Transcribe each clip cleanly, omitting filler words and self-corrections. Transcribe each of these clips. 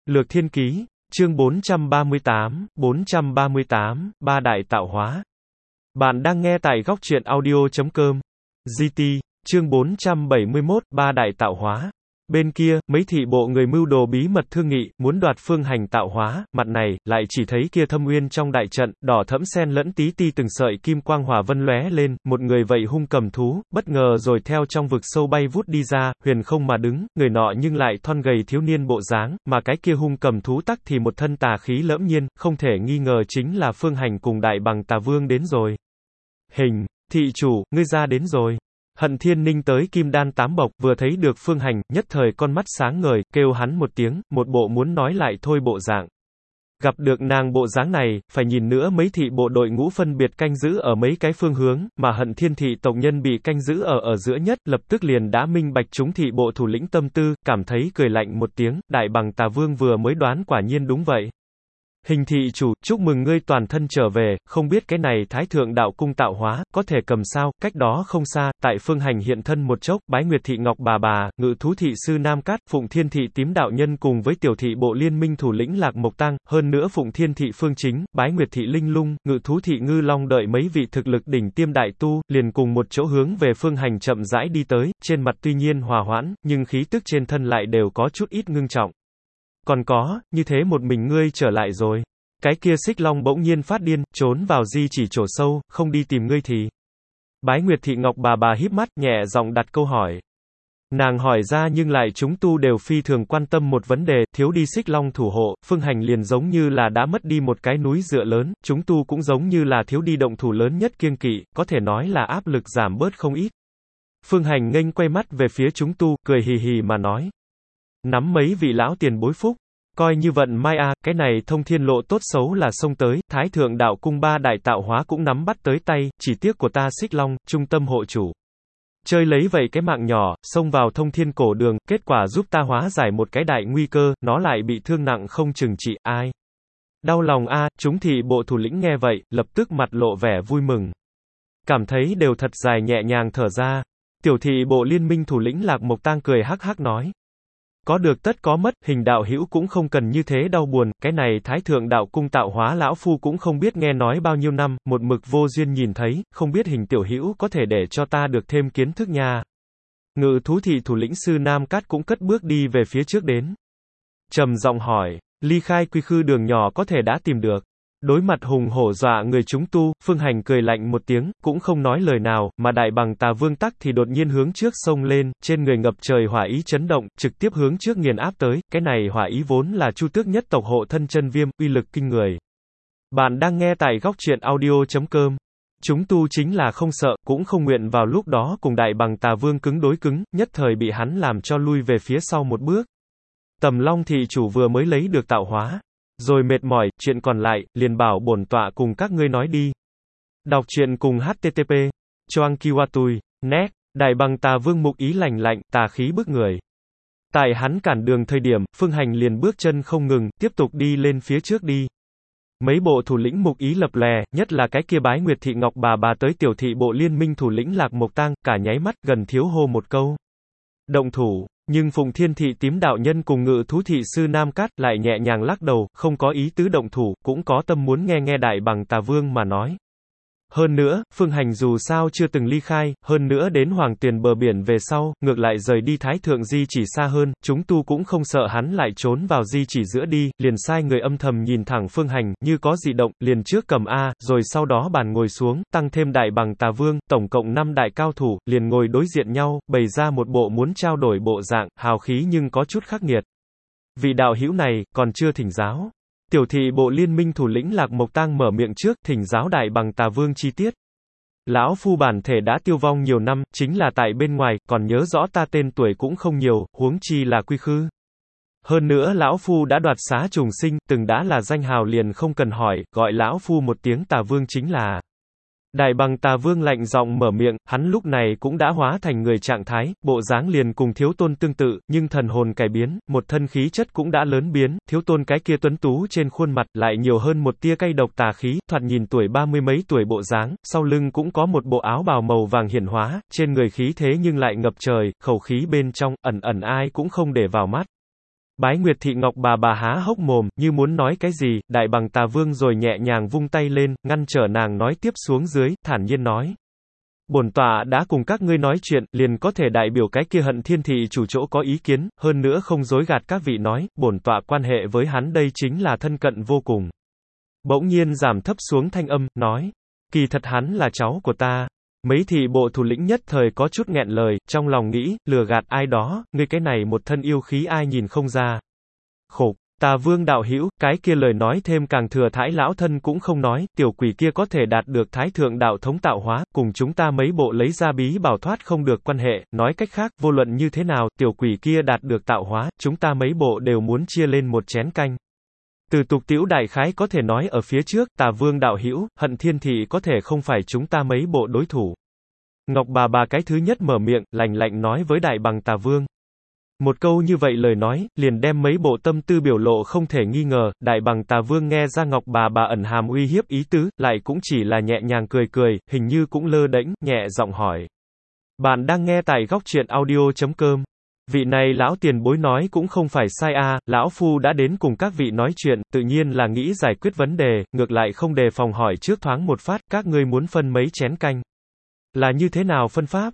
Lược Thiên Ký, chương 438, Ba Đại Tạo Hóa. Bạn đang nghe tại góc truyện audio.com. GT, chương 471, Ba Đại Tạo Hóa. Bên kia, mấy thị bộ người mưu đồ bí mật thương nghị, muốn đoạt Phương Hành tạo hóa, mặt này, lại chỉ thấy kia Thâm Uyên trong đại trận, đỏ thẫm xen lẫn tí ti từng sợi kim quang hỏa vân lóe lên, một người vậy hung cầm thú, bất ngờ rồi theo trong vực sâu bay vút đi ra, huyền không mà đứng, người nọ nhưng lại thon gầy thiếu niên bộ dáng, mà cái kia hung cầm thú tắc thì một thân tà khí lẫm nhiên, không thể nghi ngờ chính là Phương Hành cùng Đại Bằng Tà Vương đến rồi. Hình, thị chủ, ngươi ra đến rồi. Hận Thiên Ninh tới Kim Đan Tám Bộc, vừa thấy được Phương Hành, nhất thời con mắt sáng ngời, kêu hắn một tiếng, một bộ muốn nói lại thôi bộ dạng. Gặp được nàng bộ dáng này, phải nhìn nữa mấy thị bộ đội ngũ phân biệt canh giữ ở mấy cái phương hướng, mà Hận Thiên thị tộc nhân bị canh giữ ở giữa nhất, lập tức liền đã minh bạch chúng thị bộ thủ lĩnh tâm tư, cảm thấy cười lạnh một tiếng, Đại Bằng Tà Vương vừa mới đoán quả nhiên đúng vậy. Hình thị chủ, chúc mừng ngươi toàn thân trở về, không biết cái này Thái Thượng Đạo Cung tạo hóa, có thể cầm sao, cách đó không xa, tại Phương Hành hiện thân một chốc, Bái Nguyệt thị Ngọc Bà, Ngự Thú thị Sư Nam Cát, Phụng Thiên thị Tím Đạo Nhân cùng với tiểu thị bộ liên minh thủ lĩnh Lạc Mộc Tăng, hơn nữa Phụng Thiên thị Phương Chính, Bái Nguyệt thị Linh Lung, Ngự Thú thị Ngư Long đợi mấy vị thực lực đỉnh tiêm đại tu, liền cùng một chỗ hướng về Phương Hành chậm rãi đi tới, trên mặt tuy nhiên hòa hoãn, nhưng khí tức trên thân lại đều có chút ít ngưng trọng. Còn có, như thế một mình ngươi trở lại rồi. Cái kia Xích Long bỗng nhiên phát điên, trốn vào di chỉ chỗ sâu, không đi tìm ngươi thì. Bái Nguyệt thị Ngọc Bà híp mắt, nhẹ giọng đặt câu hỏi. Nàng hỏi ra nhưng lại chúng tu đều phi thường quan tâm một vấn đề, thiếu đi Xích Long thủ hộ, Phương Hành liền giống như là đã mất đi một cái núi dựa lớn, chúng tu cũng giống như là thiếu đi động thủ lớn nhất kiêng kỵ, có thể nói là áp lực giảm bớt không ít. Phương Hành nghênh quay mắt về phía chúng tu, cười hì hì mà nói. Nắm mấy vị lão tiền bối phúc. Coi như vận mai cái này thông thiên lộ tốt xấu là xông tới, Thái Thượng Đạo Cung Ba Đại Tạo Hóa cũng nắm bắt tới tay, chỉ tiếc của ta Xích Long, trung tâm hộ chủ. Chơi lấy vậy cái mạng nhỏ, xông vào thông thiên cổ đường, kết quả giúp ta hóa giải một cái đại nguy cơ, nó lại bị thương nặng không chừng trị, ai. Đau lòng chúng thị bộ thủ lĩnh nghe vậy, lập tức mặt lộ vẻ vui mừng. Cảm thấy đều thật dài nhẹ nhàng thở ra. Tiểu thị bộ liên minh thủ lĩnh Lạc Mộc Tăng cười hắc hắc nói. Có được tất có mất, Hình đạo hữu cũng không cần như thế đau buồn, cái này Thái Thượng Đạo Cung tạo hóa lão phu cũng không biết nghe nói bao nhiêu năm, một mực vô duyên nhìn thấy, không biết Hình tiểu hữu có thể để cho ta được thêm kiến thức nha. Ngự Thú thị thủ lĩnh Sư Nam Cát cũng cất bước đi về phía trước đến. Trầm giọng hỏi, ly khai quy khư đường nhỏ có thể đã tìm được. Đối mặt hùng hổ dọa người chúng tu, Phương Hành cười lạnh một tiếng, cũng không nói lời nào, mà Đại Bằng Tà Vương tắc thì đột nhiên hướng trước xông lên, trên người ngập trời hỏa ý chấn động, trực tiếp hướng trước nghiền áp tới, cái này hỏa ý vốn là Chu Tước nhất tộc hộ thân chân viêm, uy lực kinh người. Bạn đang nghe tại góc truyện audio.com. Chúng tu chính là không sợ, cũng không nguyện vào lúc đó cùng Đại Bằng Tà Vương cứng đối cứng, nhất thời bị hắn làm cho lui về phía sau một bước. Tầm Long thị chủ vừa mới lấy được tạo hóa. Rồi mệt mỏi, chuyện còn lại, liền bảo bổn tọa cùng các ngươi nói đi. Đọc truyện cùng http. Choang Kiwatui, net, Đại Bằng Tà Vương mục ý lạnh lạnh, tà khí bức người. Tại hắn cản đường thời điểm, Phương Hành liền bước chân không ngừng, tiếp tục đi lên phía trước đi. Mấy bộ thủ lĩnh mục ý lập lè, nhất là cái kia Bái Nguyệt thị Ngọc Bà tới tiểu thị bộ liên minh thủ lĩnh Lạc Mộc Tăng, cả nháy mắt gần thiếu hô một câu. Động thủ. Nhưng Phụng Thiên thị Tím Đạo Nhân cùng Ngự Thú thị Sư Nam Cát lại nhẹ nhàng lắc đầu, không có ý tứ động thủ, cũng có tâm muốn nghe Đại Bằng Tà Vương mà nói. Hơn nữa, Phương Hành dù sao chưa từng ly khai, hơn nữa đến Hoàng Tuyền bờ biển về sau, ngược lại rời đi Thái Thượng Di chỉ xa hơn, chúng tu cũng không sợ hắn lại trốn vào di chỉ giữa đi, liền sai người âm thầm nhìn thẳng Phương Hành, như có dị động, liền trước cầm rồi sau đó bàn ngồi xuống, tăng thêm Đại Bằng Tà Vương, tổng cộng 5 đại cao thủ, liền ngồi đối diện nhau, bày ra một bộ muốn trao đổi bộ dạng, hào khí nhưng có chút khắc nghiệt. Vị đạo hữu này, còn chưa thỉnh giáo. Tiểu thị bộ liên minh thủ lĩnh Lạc Mộc Tăng mở miệng trước, thỉnh giáo Đại Bằng Tà Vương chi tiết. Lão phu bản thể đã tiêu vong nhiều năm, chính là tại bên ngoài, còn nhớ rõ ta tên tuổi cũng không nhiều, huống chi là quy khư. Hơn nữa lão phu đã đoạt xá trùng sinh, từng đã là danh hào liền không cần hỏi, gọi lão phu một tiếng Tà Vương chính là. Đại Bằng Tà Vương lạnh giọng mở miệng, hắn lúc này cũng đã hóa thành người trạng thái, bộ dáng liền cùng Thiếu Tôn tương tự, nhưng thần hồn cải biến, một thân khí chất cũng đã lớn biến, Thiếu Tôn cái kia tuấn tú trên khuôn mặt lại nhiều hơn một tia cay độc tà khí, thoạt nhìn tuổi 30 mấy tuổi bộ dáng, sau lưng cũng có một bộ áo bào màu vàng hiển hóa, trên người khí thế nhưng lại ngập trời, khẩu khí bên trong, ẩn ẩn ai cũng không để vào mắt. Bái Nguyệt Thị Ngọc bà há hốc mồm, như muốn nói cái gì, Đại Bằng Tà Vương rồi nhẹ nhàng vung tay lên, ngăn trở nàng nói tiếp xuống dưới, thản nhiên nói. Bổn tọa đã cùng các ngươi nói chuyện, liền có thể đại biểu cái kia Hận Thiên Thị chủ chỗ có ý kiến, hơn nữa không dối gạt các vị nói, bổn tọa quan hệ với hắn đây chính là thân cận vô cùng. Bỗng nhiên giảm thấp xuống thanh âm, nói, kỳ thật hắn là cháu của ta. Mấy thị bộ thủ lĩnh nhất thời có chút nghẹn lời, trong lòng nghĩ, lừa gạt ai đó, ngươi cái này một thân yêu khí ai nhìn không ra. Khổ, Tà Vương đạo hữu, cái kia lời nói thêm càng thừa thãi lão thân cũng không nói, tiểu quỷ kia có thể đạt được thái thượng đạo thống tạo hóa, cùng chúng ta mấy bộ lấy ra bí bảo thoát không được quan hệ, nói cách khác, vô luận như thế nào, tiểu quỷ kia đạt được tạo hóa, chúng ta mấy bộ đều muốn chia lên một chén canh. Từ tục tiểu đại khái có thể nói ở phía trước, Tà Vương đạo hữu, Hận Thiên Thị có thể không phải chúng ta mấy bộ đối thủ. Ngọc bà cái thứ nhất mở miệng, lạnh lạnh nói với Đại Bằng Tà Vương. Một câu như vậy lời nói, liền đem mấy bộ tâm tư biểu lộ không thể nghi ngờ, Đại Bằng Tà Vương nghe ra Ngọc bà ẩn hàm uy hiếp ý tứ, lại cũng chỉ là nhẹ nhàng cười cười, hình như cũng lơ đễnh, nhẹ giọng hỏi. Bạn đang nghe tại góc truyện audio.com. Vị này lão tiền bối nói cũng không phải sai a, lão phu đã đến cùng các vị nói chuyện, tự nhiên là nghĩ giải quyết vấn đề, ngược lại không đề phòng hỏi trước thoáng một phát, các ngươi muốn phân mấy chén canh. Là như thế nào phân pháp?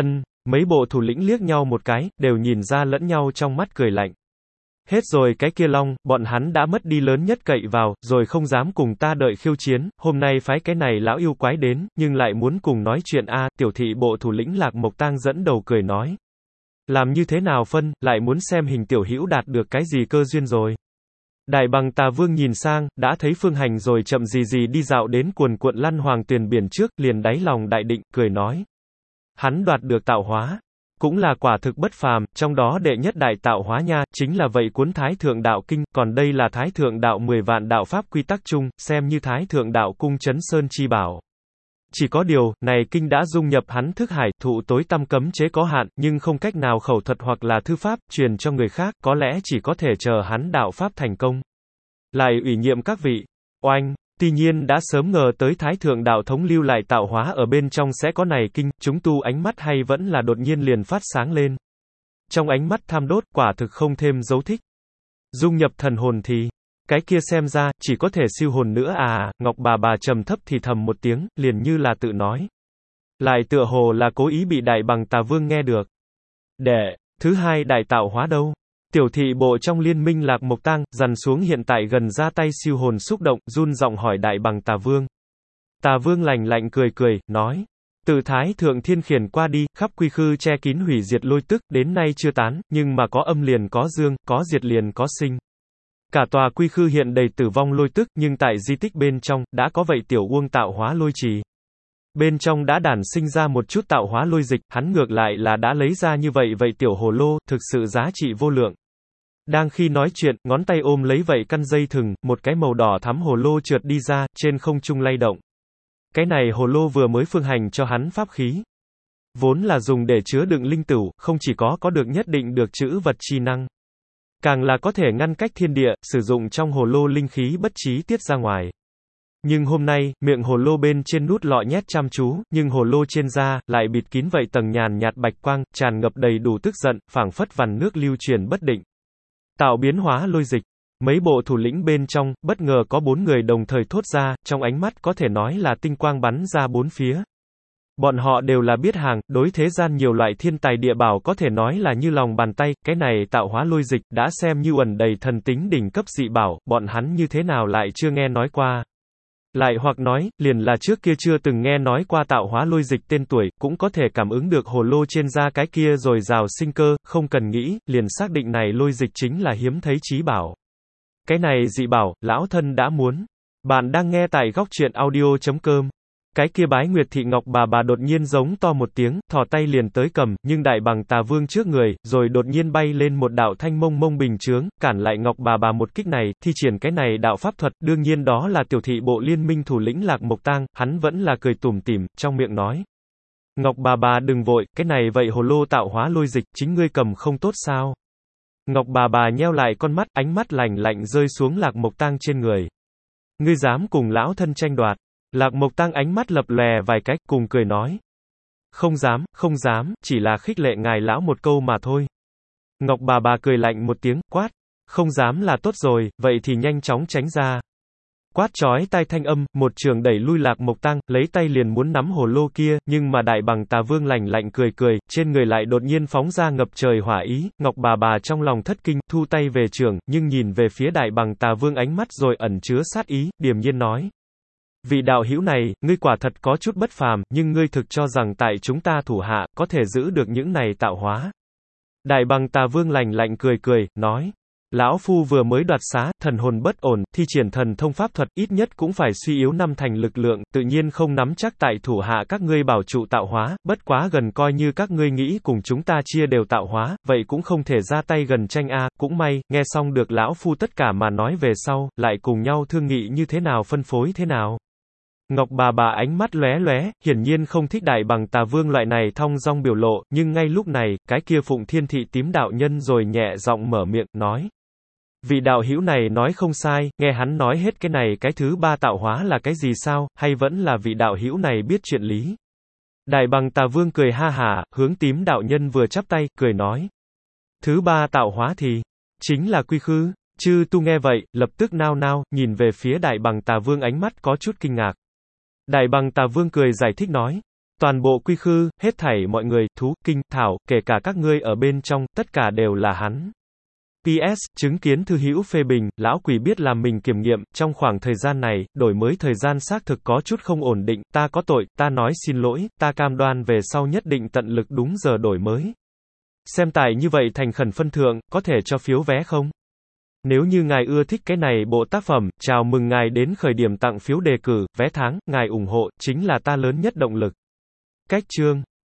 Mấy bộ thủ lĩnh liếc nhau một cái, đều nhìn ra lẫn nhau trong mắt cười lạnh. Hết rồi cái kia long, bọn hắn đã mất đi lớn nhất cậy vào, rồi không dám cùng ta đợi khiêu chiến, hôm nay phái cái này lão yêu quái đến, nhưng lại muốn cùng nói chuyện a, tiểu thị bộ thủ lĩnh Lạc Mộc Tang dẫn đầu cười nói. Làm như thế nào phân, lại muốn xem hình tiểu hữu đạt được cái gì cơ duyên rồi. Đại Bằng Tà Vương nhìn sang, đã thấy Phương Hành rồi chậm gì đi dạo đến cuồn cuộn lăn hoàng tuyền biển trước, liền đáy lòng đại định, cười nói. Hắn đoạt được tạo hóa, cũng là quả thực bất phàm, trong đó đệ nhất đại tạo hóa nha, chính là vậy cuốn Thái Thượng Đạo Kinh, còn đây là Thái Thượng Đạo 10 vạn đạo pháp quy tắc chung, xem như Thái Thượng Đạo cung Chấn Sơn chi bảo. Chỉ có điều, này kinh đã dung nhập hắn thức hải, thụ tối tăm cấm chế có hạn, nhưng không cách nào khẩu thuật hoặc là thư pháp, truyền cho người khác, có lẽ chỉ có thể chờ hắn đạo pháp thành công. Lại ủy nhiệm các vị, oanh, tuy nhiên đã sớm ngờ tới Thái Thượng Đạo thống lưu lại tạo hóa ở bên trong sẽ có này kinh, chúng tu ánh mắt hay vẫn là đột nhiên liền phát sáng lên. Trong ánh mắt tham đốt, quả thực không thêm dấu thích. Dung nhập thần hồn thì, cái kia xem ra, chỉ có thể siêu hồn nữa à, Ngọc bà trầm thấp thì thầm một tiếng, liền như là tự nói. Lại tựa hồ là cố ý bị Đại Bằng Tà Vương nghe được. Thứ hai đại tạo hóa đâu? Tiểu thị bộ trong liên minh Lạc Mộc Tang, dằn xuống hiện tại gần ra tay siêu hồn xúc động, run giọng hỏi Đại Bằng Tà Vương. Tà Vương lạnh lạnh cười, nói. Từ Thái Thượng Thiên khiển qua đi, khắp quy khư che kín hủy diệt lôi tức, đến nay chưa tán, nhưng mà có âm liền có dương, có diệt liền có sinh. Cả tòa quy khư hiện đầy tử vong lôi tức, nhưng tại di tích bên trong, đã có vậy tiểu uông tạo hóa lôi trì. Bên trong đã đản sinh ra một chút tạo hóa lôi dịch, hắn ngược lại là đã lấy ra như vậy tiểu hồ lô, thực sự giá trị vô lượng. Đang khi nói chuyện, ngón tay ôm lấy vậy căn dây thừng, một cái màu đỏ thắm hồ lô trượt đi ra, trên không trung lay động. Cái này hồ lô vừa mới Phương Hành cho hắn pháp khí. Vốn là dùng để chứa đựng linh tửu, không chỉ có được nhất định được chữ vật chi năng. Càng là có thể ngăn cách thiên địa, sử dụng trong hồ lô linh khí bất chí tiết ra ngoài. Nhưng hôm nay, miệng hồ lô bên trên nút lọ nhét chăm chú, nhưng hồ lô trên da, lại bịt kín vậy tầng nhàn nhạt bạch quang, tràn ngập đầy đủ tức giận, phảng phất vằn nước lưu truyền bất định. Tạo biến hóa lôi dịch. Mấy bộ thủ lĩnh bên trong, bất ngờ có 4 người đồng thời thốt ra, trong ánh mắt có thể nói là tinh quang bắn ra bốn phía. Bọn họ đều là biết hàng, đối thế gian nhiều loại thiên tài địa bảo có thể nói là như lòng bàn tay, cái này tạo hóa lôi dịch, đã xem như ẩn đầy thần tính đỉnh cấp dị bảo, bọn hắn như thế nào lại chưa nghe nói qua. Lại hoặc nói, liền là trước kia chưa từng nghe nói qua tạo hóa lôi dịch tên tuổi, cũng có thể cảm ứng được hồ lô trên da cái kia rồi rào sinh cơ, không cần nghĩ, liền xác định này lôi dịch chính là hiếm thấy chí bảo. Cái này dị bảo, lão thân đã muốn. Bạn đang nghe tại góc truyện audio.com. Cái kia Bái Nguyệt Thị Ngọc bà đột nhiên giống to một tiếng, thò tay liền tới cầm, nhưng Đại Bằng Tà Vương trước người, rồi đột nhiên bay lên một đạo thanh mông bình chướng, cản lại Ngọc bà một kích này, thi triển cái này đạo pháp thuật, đương nhiên đó là tiểu thị bộ liên minh thủ lĩnh Lạc Mộc Tang, hắn vẫn là cười tủm tỉm, trong miệng nói. Ngọc bà đừng vội, cái này vậy hồ lô tạo hóa lôi dịch, chính ngươi cầm không tốt sao? Ngọc bà nheo lại con mắt, ánh mắt lạnh lạnh rơi xuống Lạc Mộc Tang trên người. Ngươi dám cùng lão thân tranh đoạt? Lạc Mộc Tang ánh mắt lập lòe vài cách, cùng cười nói. Không dám, chỉ là khích lệ ngài lão một câu mà thôi. Ngọc bà cười lạnh một tiếng, quát. Không dám là tốt rồi, vậy thì nhanh chóng tránh ra. Quát chói tai thanh âm, một trường đẩy lui Lạc Mộc Tăng, lấy tay liền muốn nắm hồ lô kia, nhưng mà Đại Bằng Tà Vương lạnh lạnh cười cười, trên người lại đột nhiên phóng ra ngập trời hỏa ý, Ngọc bà trong lòng thất kinh, thu tay về trường, nhưng nhìn về phía Đại Bằng Tà Vương ánh mắt rồi ẩn chứa sát ý, điềm nhiên nói. Vị đạo hữu này, ngươi quả thật có chút bất phàm, nhưng ngươi thực cho rằng tại chúng ta thủ hạ, có thể giữ được những này tạo hóa. Đại Bằng Tà Vương lạnh lạnh cười cười, nói. Lão Phu vừa mới đoạt xá, thần hồn bất ổn, thi triển thần thông pháp thuật, ít nhất cũng phải suy yếu 5 thành lực lượng, tự nhiên không nắm chắc tại thủ hạ các ngươi bảo trụ tạo hóa, bất quá gần coi như các ngươi nghĩ cùng chúng ta chia đều tạo hóa, vậy cũng không thể ra tay gần tranh a, cũng may, nghe xong được Lão Phu tất cả mà nói về sau, lại cùng nhau thương nghị như thế nào phân phối thế nào. Ngọc bà ánh mắt lóe lóe, hiển nhiên không thích Đại Bằng Tà Vương loại này thong dong biểu lộ, nhưng ngay lúc này, cái kia Phụng Thiên Thị tím đạo nhân rồi nhẹ giọng mở miệng, nói. Vị đạo hữu này nói không sai, nghe hắn nói hết cái này cái thứ ba tạo hóa là cái gì sao, hay vẫn là vị đạo hữu này biết chuyện lý. Đại Bằng Tà Vương cười ha hả, hướng tím đạo nhân vừa chắp tay, cười nói. Thứ ba tạo hóa thì, chính là quy khư. Chư tu nghe vậy, lập tức nao nao, nhìn về phía Đại Bằng Tà Vương ánh mắt có chút kinh ngạc. Đại Bằng Tà Vương cười giải thích nói. Toàn bộ quy khư, hết thảy mọi người, thú, kinh, thảo, kể cả các ngươi ở bên trong, tất cả đều là hắn. PS, chứng kiến thư hữu phê bình, lão quỷ biết làm mình kiểm nghiệm, trong khoảng thời gian này, đổi mới thời gian xác thực có chút không ổn định, ta có tội, ta nói xin lỗi, ta cam đoan về sau nhất định tận lực đúng giờ đổi mới. Xem tài như vậy thành khẩn phân thượng, có thể cho phiếu vé không? Nếu như ngài ưa thích cái này bộ tác phẩm, chào mừng ngài đến khởi điểm tặng phiếu đề cử, vé tháng, ngài ủng hộ, chính là ta lớn nhất động lực. Cách chương